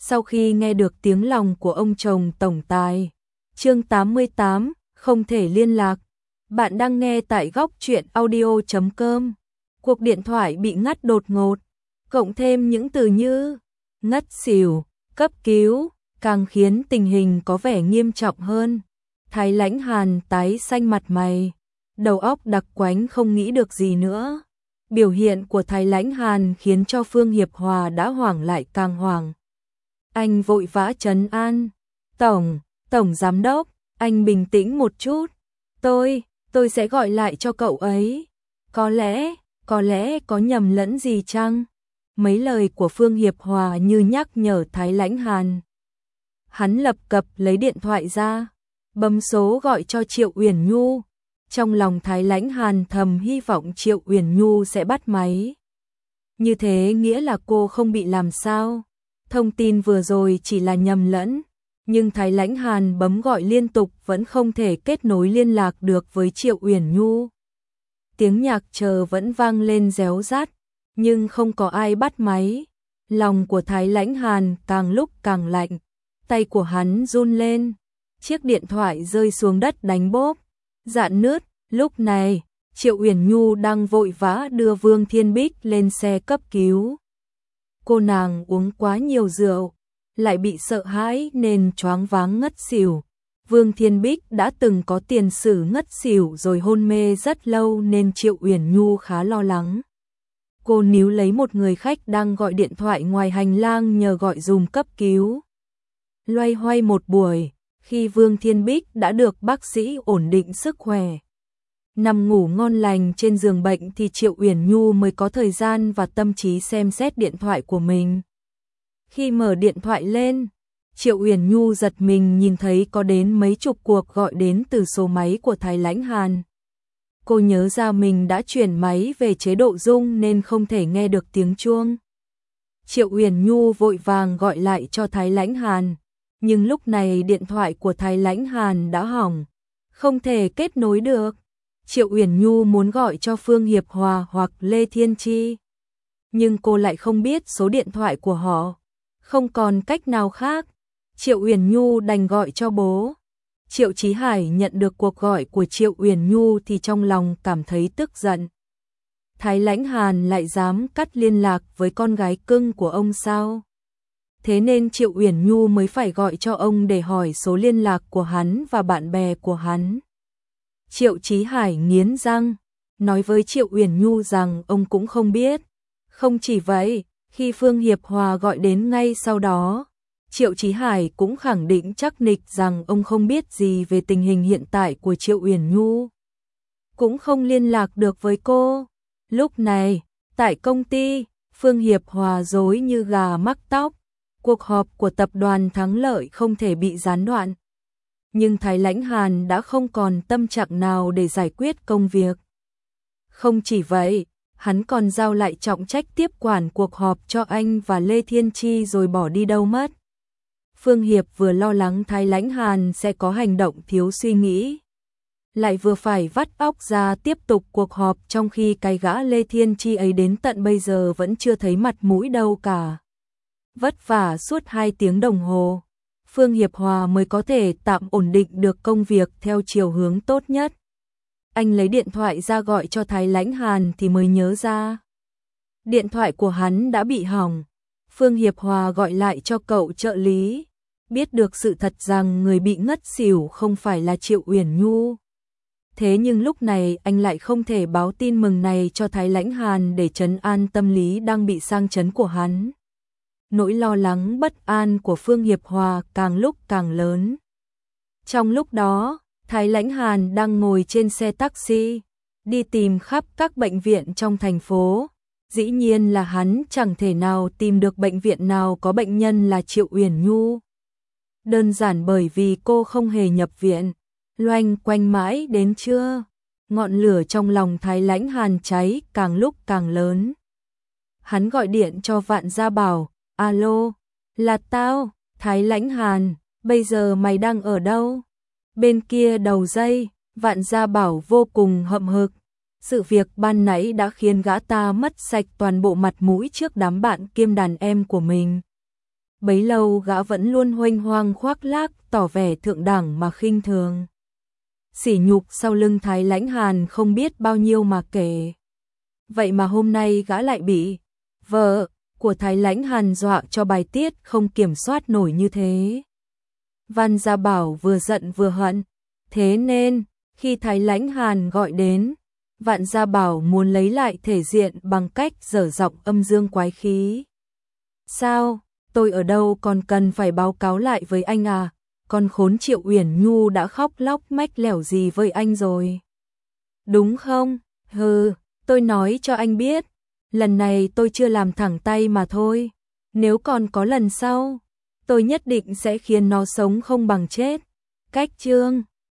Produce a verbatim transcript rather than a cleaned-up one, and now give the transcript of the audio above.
sau khi nghe được tiếng lòng của ông chồng tổng tài. Chương tám mươi tám, không thể liên lạc. Bạn đang nghe tại góc truyện audio chấm com. Cuộc điện thoại bị ngắt đột ngột, cộng thêm những từ như ngất xỉu, cấp cứu, càng khiến tình hình có vẻ nghiêm trọng hơn. Thái Lãnh Hàn tái xanh mặt mày, đầu óc đặc quánh không nghĩ được gì nữa. Biểu hiện của Thái Lãnh Hàn khiến cho Phương Hiệp Hòa đã hoảng lại càng hoảng. Anh vội vã trấn an. Tổng, Tổng Giám Đốc, anh bình tĩnh một chút. Tôi, tôi sẽ gọi lại cho cậu ấy. Có lẽ, có lẽ có nhầm lẫn gì chăng? Mấy lời của Phương Hiệp Hòa như nhắc nhở Thái Lãnh Hàn. Hắn lập cập lấy điện thoại ra, bấm số gọi cho Triệu Uyển Nhu. Trong lòng Thái Lãnh Hàn thầm hy vọng Triệu Uyển Nhu sẽ bắt máy. Như thế nghĩa là cô không bị làm sao. Thông tin vừa rồi chỉ là nhầm lẫn, nhưng Thái Lãnh Hàn bấm gọi liên tục vẫn không thể kết nối liên lạc được với Triệu Uyển Nhu. Tiếng nhạc chờ vẫn vang lên réo rắt, nhưng không có ai bắt máy. Lòng của Thái Lãnh Hàn càng lúc càng lạnh, tay của hắn run lên, chiếc điện thoại rơi xuống đất đánh bốp, rạn nứt. Lúc này, Triệu Uyển Nhu đang vội vã đưa Vương Thiên Bích lên xe cấp cứu. Cô nàng uống quá nhiều rượu, lại bị sợ hãi nên choáng váng ngất xỉu. Vương Thiên Bích đã từng có tiền sử ngất xỉu rồi hôn mê rất lâu nên Triệu Uyển Nhu khá lo lắng. Cô níu lấy một người khách đang gọi điện thoại ngoài hành lang nhờ gọi dùm cấp cứu. Loay hoay một buổi, khi Vương Thiên Bích đã được bác sĩ ổn định sức khỏe, nằm ngủ ngon lành trên giường bệnh thì Triệu Uyển Nhu mới có thời gian và tâm trí xem xét điện thoại của mình. Khi mở điện thoại lên, Triệu Uyển Nhu giật mình nhìn thấy có đến mấy chục cuộc gọi đến từ số máy của Thái Lãnh Hàn. Cô nhớ ra mình đã chuyển máy về chế độ rung nên không thể nghe được tiếng chuông. Triệu Uyển Nhu vội vàng gọi lại cho Thái Lãnh Hàn, nhưng lúc này điện thoại của Thái Lãnh Hàn đã hỏng, không thể kết nối được. Triệu Uyển Nhu muốn gọi cho Phương Hiệp Hòa hoặc Lê Thiên Chi, nhưng cô lại không biết số điện thoại của họ, không còn cách nào khác. Triệu Uyển Nhu đành gọi cho bố. Triệu Chí Hải nhận được cuộc gọi của Triệu Uyển Nhu thì trong lòng cảm thấy tức giận. Thái Lãnh Hàn lại dám cắt liên lạc với con gái cưng của ông sao? Thế nên Triệu Uyển Nhu mới phải gọi cho ông để hỏi số liên lạc của hắn và bạn bè của hắn. Triệu Chí Hải nghiến răng, nói với Triệu Uyển Nhu rằng ông cũng không biết. Không chỉ vậy, khi Phương Hiệp Hòa gọi đến ngay sau đó, Triệu Chí Hải cũng khẳng định chắc nịch rằng ông không biết gì về tình hình hiện tại của Triệu Uyển Nhu. Cũng không liên lạc được với cô. Lúc này, tại công ty, Phương Hiệp Hòa rối như gà mắc tóc. Cuộc họp của tập đoàn Thắng Lợi không thể bị gián đoạn. Nhưng Thái Lãnh Hàn đã không còn tâm trạng nào để giải quyết công việc. Không chỉ vậy, hắn còn giao lại trọng trách tiếp quản cuộc họp cho anh và Lê Thiên Chi rồi bỏ đi đâu mất. Phương Hiệp vừa lo lắng Thái Lãnh Hàn sẽ có hành động thiếu suy nghĩ, lại vừa phải vắt óc ra tiếp tục cuộc họp trong khi cái gã Lê Thiên Chi ấy đến tận bây giờ vẫn chưa thấy mặt mũi đâu cả. Vất vả suốt hai tiếng đồng hồ, Phương Hiệp Hòa mới có thể tạm ổn định được công việc theo chiều hướng tốt nhất. Anh lấy điện thoại ra gọi cho Thái Lãnh Hàn thì mới nhớ ra điện thoại của hắn đã bị hỏng. Phương Hiệp Hòa gọi lại cho cậu trợ lý, biết được sự thật rằng người bị ngất xỉu không phải là Triệu Uyển Nhu. Thế nhưng lúc này anh lại không thể báo tin mừng này cho Thái Lãnh Hàn để trấn an tâm lý đang bị sang chấn của hắn. Nỗi lo lắng bất an của Phương Hiệp Hòa càng lúc càng lớn. Trong lúc đó, Thái Lãnh Hàn đang ngồi trên xe taxi, đi tìm khắp các bệnh viện trong thành phố. Dĩ nhiên là hắn chẳng thể nào tìm được bệnh viện nào có bệnh nhân là Triệu Uyển Nhu. Đơn giản bởi vì cô không hề nhập viện. Loanh quanh mãi đến trưa, ngọn lửa trong lòng Thái Lãnh Hàn cháy càng lúc càng lớn. Hắn gọi điện cho Vạn Gia Bảo, alo, là tao, Thái Lãnh Hàn, bây giờ mày đang ở đâu? Bên kia đầu dây, Vạn Gia Bảo vô cùng hậm hực. Sự việc ban nãy đã khiến gã ta mất sạch toàn bộ mặt mũi trước đám bạn kiêm đàn em của mình. bấy lâu gã vẫn luôn huênh hoang khoác lác, tỏ vẻ thượng đẳng mà khinh thường. Sỉ nhục sau lưng Thái Lãnh Hàn không biết bao nhiêu mà kể. Vậy mà hôm nay gã lại bị vợ của Thái Lãnh Hàn dọa cho bài tiết không kiểm soát nổi như thế. Văn Gia Bảo vừa giận vừa hận, thế nên khi Thái Lãnh Hàn gọi đến, Vạn Gia Bảo muốn lấy lại thể diện bằng cách dở giọng âm dương quái khí. Sao, tôi ở đâu còn cần phải báo cáo lại với anh à, con khốn Triệu Uyển Nhu đã khóc lóc mách lẻo gì với anh rồi. Đúng không? Hừ, tôi nói cho anh biết, lần này tôi chưa làm thẳng tay mà thôi. Nếu còn có lần sau, tôi nhất định sẽ khiến nó sống không bằng chết. Cách chương